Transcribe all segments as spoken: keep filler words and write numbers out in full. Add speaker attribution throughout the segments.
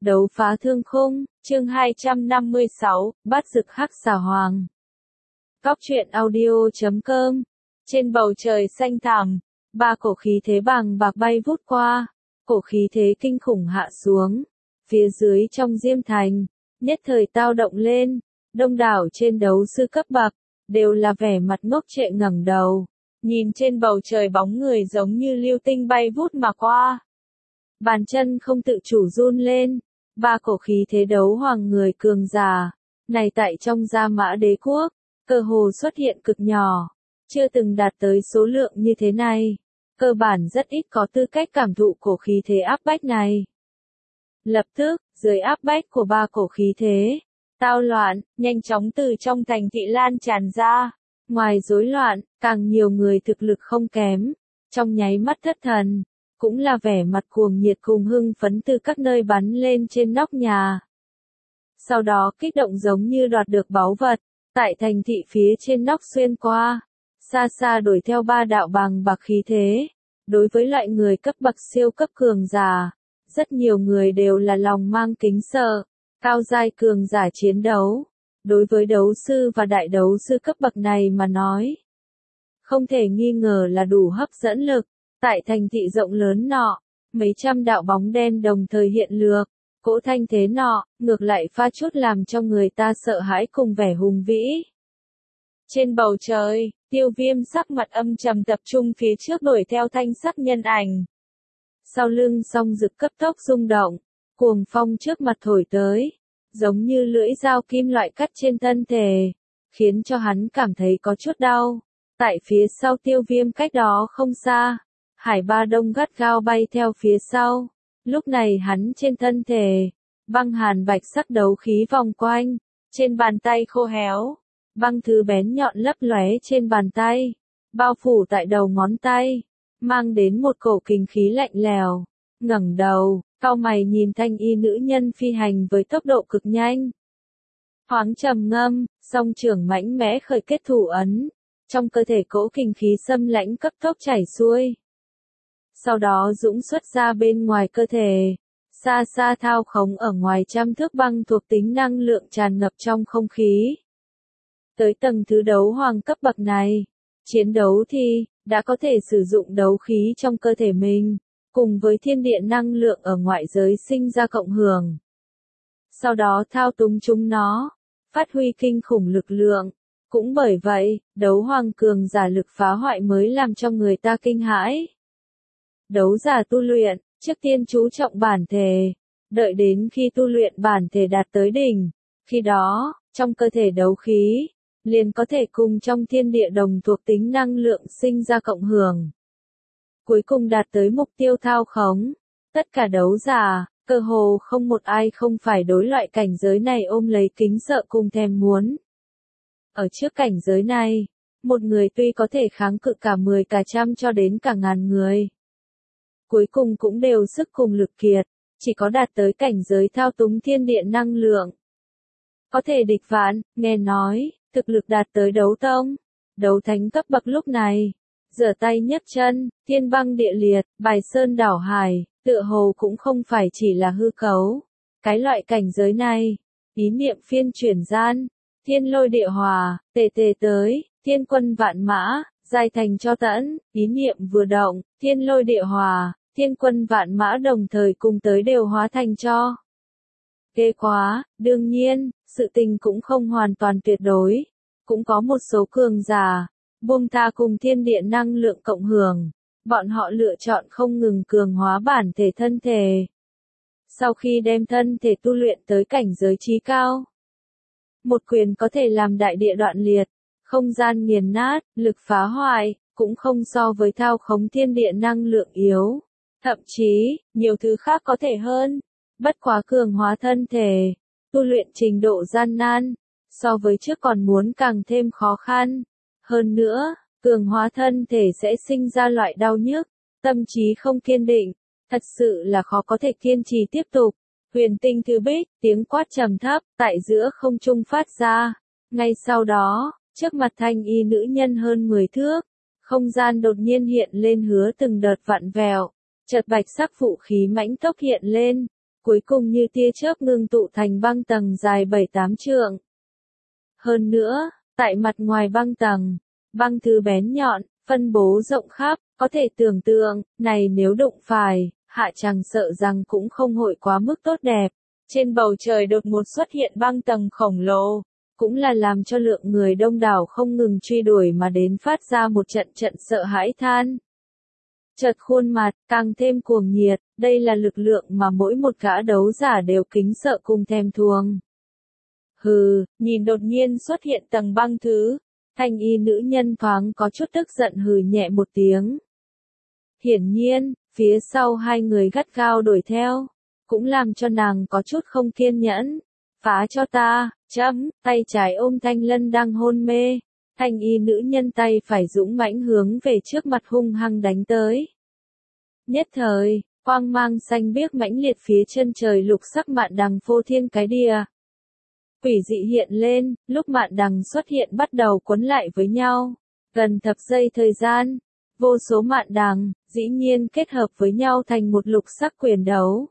Speaker 1: Đấu phá thương khung, chương hai trăm năm mươi sáu, bát dực hắc xà hoàng. Cóc truyện audio chấm com. Trên bầu trời xanh thẳm, ba cổ khí thế bàng bạc bay vút qua, cổ khí thế kinh khủng hạ xuống. Phía dưới trong Diêm Thành, nhất thời tao động lên, đông đảo trên đấu sư cấp bậc, đều là vẻ mặt ngốc trệ ngẩng đầu, nhìn trên bầu trời bóng người giống như lưu tinh bay vút mà qua. Bàn chân không tự chủ run lên, ba cổ khí thế đấu hoàng người cường giả, này tại trong Gia Mã Đế quốc, cơ hồ xuất hiện cực nhỏ, chưa từng đạt tới số lượng như thế này, cơ bản rất ít có tư cách cảm thụ cổ khí thế áp bách này. Lập tức, dưới áp bách của ba cổ khí thế, tao loạn, nhanh chóng từ trong thành thị lan tràn ra, ngoài rối loạn, càng nhiều người thực lực không kém, trong nháy mắt thất thần, cũng là vẻ mặt cuồng nhiệt cùng hưng phấn từ các nơi bắn lên trên nóc nhà. Sau đó kích động giống như đoạt được báu vật, tại thành thị phía trên nóc xuyên qua, xa xa đuổi theo ba đạo bàng bạc khí thế. Đối với loại người cấp bậc siêu cấp cường giả, rất nhiều người đều là lòng mang kính sợ, cao giai cường giả chiến đấu. Đối với đấu sư và đại đấu sư cấp bậc này mà nói, không thể nghi ngờ là đủ hấp dẫn lực. Tại thành thị rộng lớn nọ, mấy trăm đạo bóng đen đồng thời hiện lược, cỗ thanh thế nọ, ngược lại pha chút làm cho người ta sợ hãi cùng vẻ hùng vĩ. Trên bầu trời, Tiêu Viêm sắc mặt âm trầm tập trung phía trước đuổi theo thanh sắc nhân ảnh. Sau lưng song rực cấp tốc rung động, cuồng phong trước mặt thổi tới, giống như lưỡi dao kim loại cắt trên thân thể, khiến cho hắn cảm thấy có chút đau. Tại phía sau Tiêu Viêm cách đó không xa, Hải Ba Đông gắt gao bay theo phía sau, lúc này hắn trên thân thể, băng hàn bạch sắc đấu khí vòng quanh, trên bàn tay khô héo, băng thứ bén nhọn lấp lóe trên bàn tay, bao phủ tại đầu ngón tay, mang đến một cổ kinh khí lạnh lèo. Ngẩng đầu, cau mày nhìn thanh y nữ nhân phi hành với tốc độ cực nhanh. Thoáng trầm ngâm, song trưởng mãnh mẽ khởi kết thủ ấn, trong cơ thể cỗ kinh khí xâm lãnh cấp tốc chảy xuôi. Sau đó dũng xuất ra bên ngoài cơ thể, xa xa thao khống ở ngoài trăm thước băng thuộc tính năng lượng tràn ngập trong không khí. Tới tầng thứ đấu hoàng cấp bậc này, chiến đấu thì, đã có thể sử dụng đấu khí trong cơ thể mình, cùng với thiên địa năng lượng ở ngoại giới sinh ra cộng hưởng. Sau đó thao túng chúng nó, phát huy kinh khủng lực lượng. Cũng bởi vậy, đấu hoàng cường giả lực phá hoại mới làm cho người ta kinh hãi. Đấu giả tu luyện, trước tiên chú trọng bản thể, đợi đến khi tu luyện bản thể đạt tới đỉnh, khi đó, trong cơ thể đấu khí, liền có thể cùng trong thiên địa đồng thuộc tính năng lượng sinh ra cộng hưởng. Cuối cùng đạt tới mục tiêu thao khống, tất cả đấu giả, cơ hồ không một ai không phải đối loại cảnh giới này ôm lấy kính sợ cùng thèm muốn. Ở trước cảnh giới này, một người tuy có thể kháng cự cả mười cả trăm cho đến cả ngàn người, cuối cùng cũng đều sức cùng lực kiệt, chỉ có đạt tới cảnh giới thao túng thiên địa năng lượng, có thể địch vạn. Nghe nói, thực lực đạt tới đấu tông, đấu thánh cấp bậc lúc này, giở tay nhấc chân, thiên băng địa liệt, bài sơn đảo hải, tựa hồ cũng không phải chỉ là hư cấu. Cái loại cảnh giới này, ý niệm phiên chuyển gian, thiên lôi địa hòa, tề tề tới, thiên quân vạn mã, giai thành cho tẫn, ý niệm vừa động, thiên lôi địa hòa, thiên quân vạn mã đồng thời cùng tới đều hóa thành cho. Ghê quá, đương nhiên, sự tình cũng không hoàn toàn tuyệt đối, cũng có một số cường giả, buông tha cùng thiên địa năng lượng cộng hưởng, bọn họ lựa chọn không ngừng cường hóa bản thể thân thể. Sau khi đem thân thể tu luyện tới cảnh giới trí cao, một quyền có thể làm đại địa đoạn liệt, không gian nghiền nát, lực phá hoại, cũng không so với thao khống thiên địa năng lượng yếu. Thậm chí, nhiều thứ khác có thể hơn. Bất quá cường hóa thân thể, tu luyện trình độ gian nan, so với trước còn muốn càng thêm khó khăn. Hơn nữa, cường hóa thân thể sẽ sinh ra loại đau nhức, tâm trí không kiên định, thật sự là khó có thể kiên trì tiếp tục. Huyền tinh thứ bích, tiếng quát trầm thấp, tại giữa không trung phát ra. Ngay sau đó, trước mặt thanh y nữ nhân hơn mười thước, không gian đột nhiên hiện lên hứa từng đợt vặn vẹo, chợt bạch sắc vũ khí mãnh tốc hiện lên, cuối cùng như tia chớp ngưng tụ thành băng tầng dài bảy tám trượng. Hơn nữa, tại mặt ngoài băng tầng, băng thứ bén nhọn, phân bố rộng khắp, có thể tưởng tượng, này nếu đụng phải, hạ chàng sợ rằng cũng không hội quá mức tốt đẹp. Trên bầu trời đột ngột xuất hiện băng tầng khổng lồ, cũng là làm cho lượng người đông đảo không ngừng truy đuổi mà đến phát ra một trận trận sợ hãi than. Chợt khuôn mặt, càng thêm cuồng nhiệt, đây là lực lượng mà mỗi một gã đấu giả đều kính sợ cùng thèm thuồng. Hừ, nhìn đột nhiên xuất hiện tầng băng thứ, thanh y nữ nhân thoáng có chút tức giận hừ nhẹ một tiếng. Hiển nhiên, phía sau hai người gắt gao đuổi theo, cũng làm cho nàng có chút không kiên nhẫn. Phá cho ta, chấm, tay trái ôm Thanh Lân đang hôn mê. Thanh y nữ nhân tay phải dũng mãnh hướng về trước mặt hung hăng đánh tới. Nhất thời, quang mang xanh biếc mãnh liệt phía chân trời lục sắc mạn đằng phô thiên cái địa. Quỷ dị hiện lên, lúc mạn đằng xuất hiện bắt đầu quấn lại với nhau. Gần thập giây thời gian, vô số mạn đằng, dĩ nhiên kết hợp với nhau thành một lục sắc quyền đấu.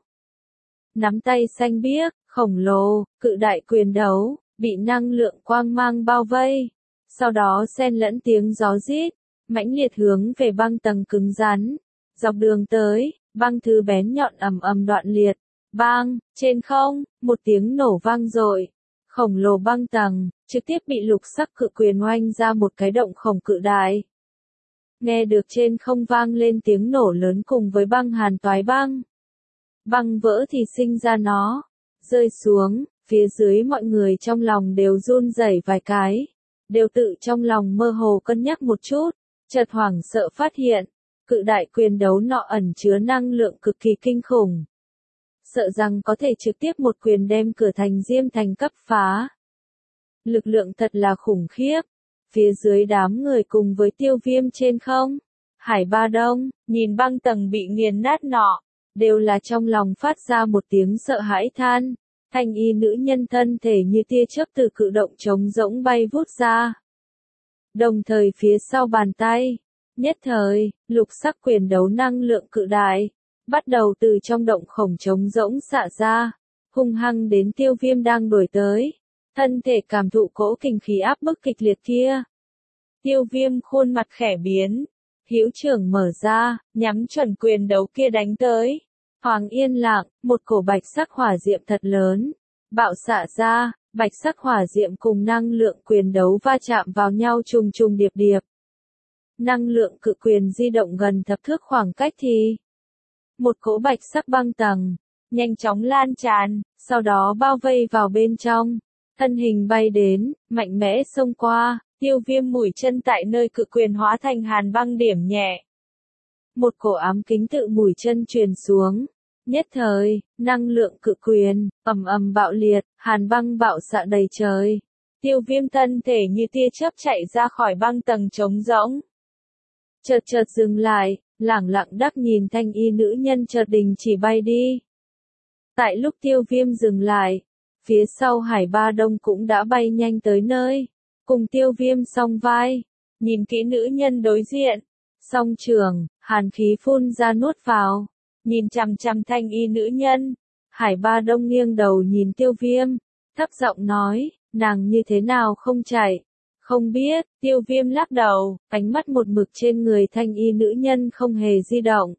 Speaker 1: Nắm tay xanh biếc, khổng lồ, cự đại quyền đấu, bị năng lượng quang mang bao vây. Sau đó xen lẫn tiếng gió rít, mãnh liệt hướng về băng tầng cứng rắn. Dọc đường tới, băng thứ bén nhọn ầm ầm đoạn liệt. Bang, trên không, một tiếng nổ vang dội. Khổng lồ băng tầng, trực tiếp bị lục sắc cự quyền oanh ra một cái động khổng cự đại. Nghe được trên không vang lên tiếng nổ lớn cùng với băng hàn toái băng. Băng vỡ thì sinh ra nó, rơi xuống, phía dưới mọi người trong lòng đều run rẩy vài cái, đều tự trong lòng mơ hồ cân nhắc một chút, chợt hoảng sợ phát hiện, cự đại quyền đấu nọ ẩn chứa năng lượng cực kỳ kinh khủng. Sợ rằng có thể trực tiếp một quyền đem cửa thành Diêm Thành cấp phá. Lực lượng thật là khủng khiếp. Phía dưới đám người cùng với Tiêu Viêm trên không, Hải Ba Đông, nhìn băng tầng bị nghiền nát nọ, đều là trong lòng phát ra một tiếng sợ hãi than. Thanh y nữ nhân thân thể như tia chớp từ cự động trống rỗng bay vút ra. Đồng thời phía sau bàn tay, nhất thời, lục sắc quyền đấu năng lượng cự đại, bắt đầu từ trong động khổng trống rỗng xạ ra, hung hăng đến Tiêu Viêm đang đuổi tới. Thân thể cảm thụ cỗ kình khí áp bức kịch liệt kia. Tiêu Viêm khuôn mặt khẽ biến, hữu trưởng mở ra, nhắm chuẩn quyền đấu kia đánh tới. Hoàng yên lặng, một cổ bạch sắc hỏa diệm thật lớn, bạo xạ ra, bạch sắc hỏa diệm cùng năng lượng quyền đấu va chạm vào nhau trùng trùng điệp điệp. Năng lượng cự quyền di động gần thập thước khoảng cách thì một cỗ bạch sắc băng tầng, nhanh chóng lan tràn, sau đó bao vây vào bên trong. Thân hình bay đến, mạnh mẽ xông qua, Tiêu Viêm mũi chân tại nơi cự quyền hóa thành hàn băng điểm nhẹ. Một cổ ám kính tự mũi chân truyền xuống. Nhất thời, năng lượng cự quyền, ầm ầm bạo liệt, hàn băng bạo xạ đầy trời. Tiêu Viêm thân thể như tia chớp chạy ra khỏi băng tầng trống rỗng. Chợt chợt dừng lại, lẳng lặng đắc nhìn thanh y nữ nhân chợt đình chỉ bay đi. Tại lúc Tiêu Viêm dừng lại, phía sau Hải Ba Đông cũng đã bay nhanh tới nơi, cùng Tiêu Viêm song vai, nhìn kỹ nữ nhân đối diện, song trường, hàn khí phun ra nuốt vào, nhìn chằm chằm thanh y nữ nhân, Hải Ba Đông nghiêng đầu nhìn Tiêu Viêm, thấp giọng nói, nàng như thế nào không chạy, không biết, Tiêu Viêm lắc đầu, ánh mắt một mực trên người thanh y nữ nhân không hề di động.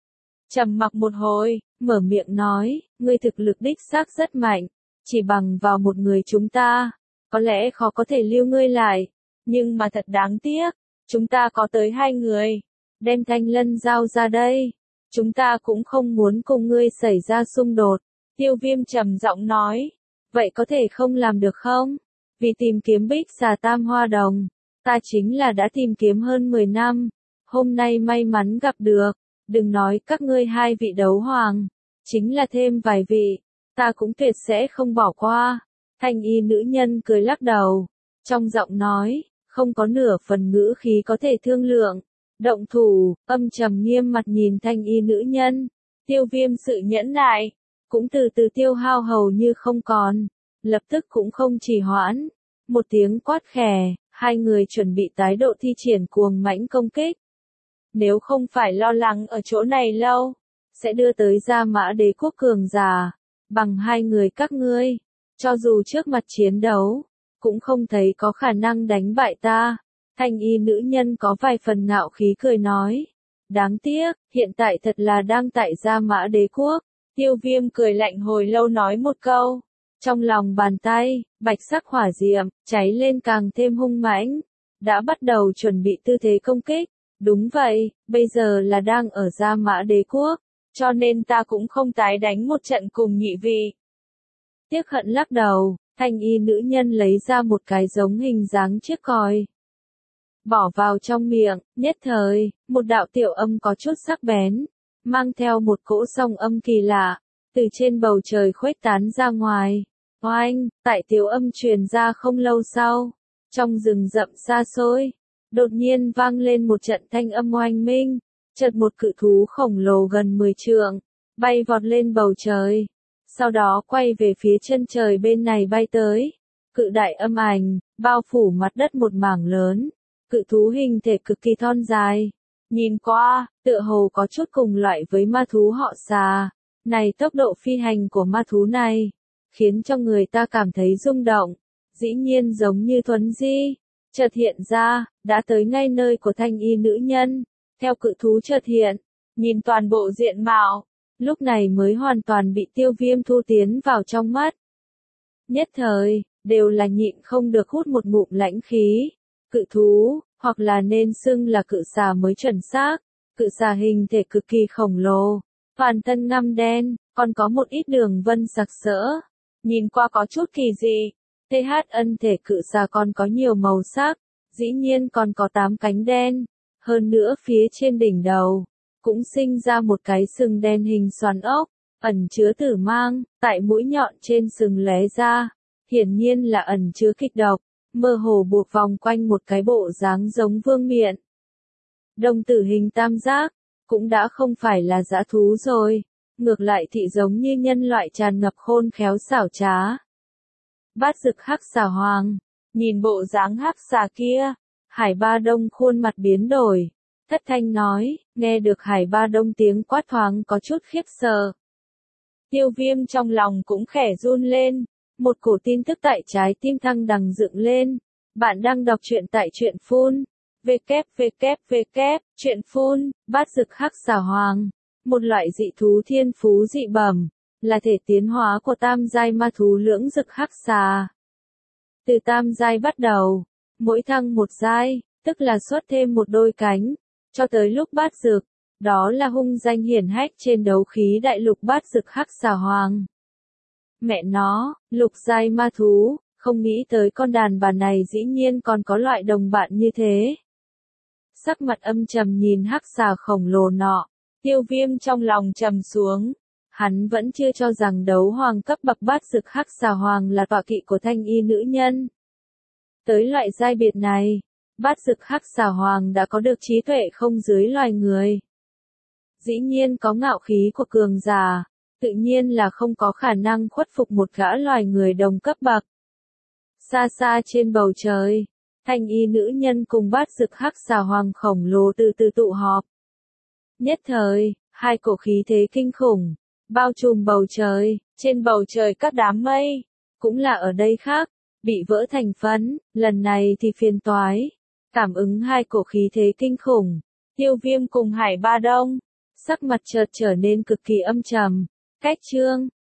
Speaker 1: Trầm mặc một hồi, mở miệng nói, ngươi thực lực đích xác rất mạnh. Chỉ bằng vào một người chúng ta, có lẽ khó có thể lưu ngươi lại, nhưng mà thật đáng tiếc, chúng ta có tới hai người, đem Thanh Lân giao ra đây, chúng ta cũng không muốn cùng ngươi xảy ra xung đột. Tiêu Viêm trầm giọng nói, vậy có thể không làm được không? Vì tìm kiếm Bích Xà Tam Hoa Đồng, ta chính là đã tìm kiếm hơn mười năm, hôm nay may mắn gặp được, đừng nói các ngươi hai vị đấu hoàng, chính là thêm vài vị. Ta cũng tuyệt sẽ không bỏ qua. Thanh y nữ nhân cười lắc đầu, trong giọng nói, không có nửa phần ngữ khí có thể thương lượng. Động thủ, âm trầm nghiêm mặt nhìn thanh y nữ nhân. Tiêu Viêm sự nhẫn nại, cũng từ từ tiêu hao hầu như không còn. Lập tức cũng không trì hoãn. Một tiếng quát khè, hai người chuẩn bị tái độ thi triển cuồng mãnh công kích. Nếu không phải lo lắng ở chỗ này lâu, sẽ đưa tới Gia Mã Đế quốc cường giả, bằng hai người các ngươi, cho dù trước mặt chiến đấu, cũng không thấy có khả năng đánh bại ta. Thanh y nữ nhân có vài phần ngạo khí cười nói. Đáng tiếc, hiện tại thật là đang tại Gia Mã Đế Quốc. Tiêu Viêm cười lạnh hồi lâu nói một câu. Trong lòng bàn tay, bạch sắc hỏa diệm, cháy lên càng thêm hung mãnh. Đã bắt đầu chuẩn bị tư thế công kích. Đúng vậy, bây giờ là đang ở Gia Mã Đế Quốc, cho nên ta cũng không tái đánh một trận cùng nhị vị. Tiếc hận lắc đầu, thanh y nữ nhân lấy ra một cái giống hình dáng chiếc còi. Bỏ vào trong miệng, nhất thời, một đạo tiểu âm có chút sắc bén, mang theo một cỗ song âm kỳ lạ, từ trên bầu trời khuếch tán ra ngoài. Oanh, tại tiểu âm truyền ra không lâu sau, trong rừng rậm xa xôi, đột nhiên vang lên một trận thanh âm oanh minh, chợt một cự thú khổng lồ gần mười trượng, bay vọt lên bầu trời, sau đó quay về phía chân trời bên này bay tới. Cự đại âm ảnh, bao phủ mặt đất một mảng lớn, cự thú hình thể cực kỳ thon dài, nhìn qua, tựa hồ có chút cùng loại với ma thú họ Xà. Này tốc độ phi hành của ma thú này, khiến cho người ta cảm thấy rung động, dĩ nhiên giống như thuấn di, chợt hiện ra, đã tới ngay nơi của thanh y nữ nhân, theo cự thú chợt hiện, nhìn toàn bộ diện mạo, lúc này mới hoàn toàn bị Tiêu Viêm thu tiến vào trong mắt. Nhất thời, đều là nhịn không được hút một ngụm lãnh khí, cự thú, hoặc là nên xưng là cự xà mới chuẩn xác, cự xà hình thể cực kỳ khổng lồ, toàn thân ngăm đen, còn có một ít đường vân sặc sỡ, nhìn qua có chút kỳ dị. tê hát ân thể cự xà còn có nhiều màu sắc, dĩ nhiên còn có tám cánh đen, hơn nữa phía trên đỉnh đầu, cũng sinh ra một cái sừng đen hình xoắn ốc, ẩn chứa tử mang, tại mũi nhọn trên sừng lóe ra, hiển nhiên là ẩn chứa kịch độc, mơ hồ buộc vòng quanh một cái bộ dáng giống vương miện. Đồng tử hình tam giác, cũng đã không phải là dã thú rồi, ngược lại thị giống như nhân loại tràn ngập khôn khéo xảo trá. Bát Dực Hắc Xà Hoàng, nhìn bộ dáng hắc xà kia, Hải Ba Đông khuôn mặt biến đổi, thất thanh nói, nghe được Hải Ba Đông tiếng quát thoáng có chút khiếp sợ. Tiêu Viêm trong lòng cũng khẽ run lên, một cổ tin tức tại trái tim thăng đằng dựng lên. Bạn đang đọc truyện tại truyện phun, www, truyện phun, Bát Dực Hắc Xà Hoàng, một loại dị thú thiên phú dị bẩm, là thể tiến hóa của tam giai ma thú lưỡng dực hắc xà. Từ tam giai bắt đầu, mỗi thăng một giai, tức là xuất thêm một đôi cánh, cho tới lúc bát dực, đó là hung danh hiển hách trên đấu khí đại lục Bát Dực Hắc Xà Hoàng. Mẹ nó, lục giai ma thú, không nghĩ tới con đàn bà này dĩ nhiên còn có loại đồng bạn như thế. Sắc mặt âm trầm nhìn hắc xà khổng lồ nọ, Tiêu Viêm trong lòng trầm xuống. Hắn vẫn chưa cho rằng đấu hoàng cấp bậc Bát Dực Hắc Xà Hoàng là tọa kỵ của thanh y nữ nhân. Tới loại giai biệt này, Bát Dực Hắc Xà Hoàng đã có được trí tuệ không dưới loài người. Dĩ nhiên có ngạo khí của cường giả, tự nhiên là không có khả năng khuất phục một gã loài người đồng cấp bậc. Xa xa trên bầu trời, thanh y nữ nhân cùng Bát Dực Hắc Xà Hoàng khổng lồ từ từ tụ họp. Nhất thời, hai cổ khí thế kinh khủng, bao trùm bầu trời, trên bầu trời các đám mây, cũng là ở đây khác, bị vỡ thành phấn, lần này thì phiền toái. Cảm ứng hai cổ khí thế kinh khủng, Tiêu Viêm cùng Hải Ba Đông, sắc mặt chợt trở nên cực kỳ âm trầm. Cách chương,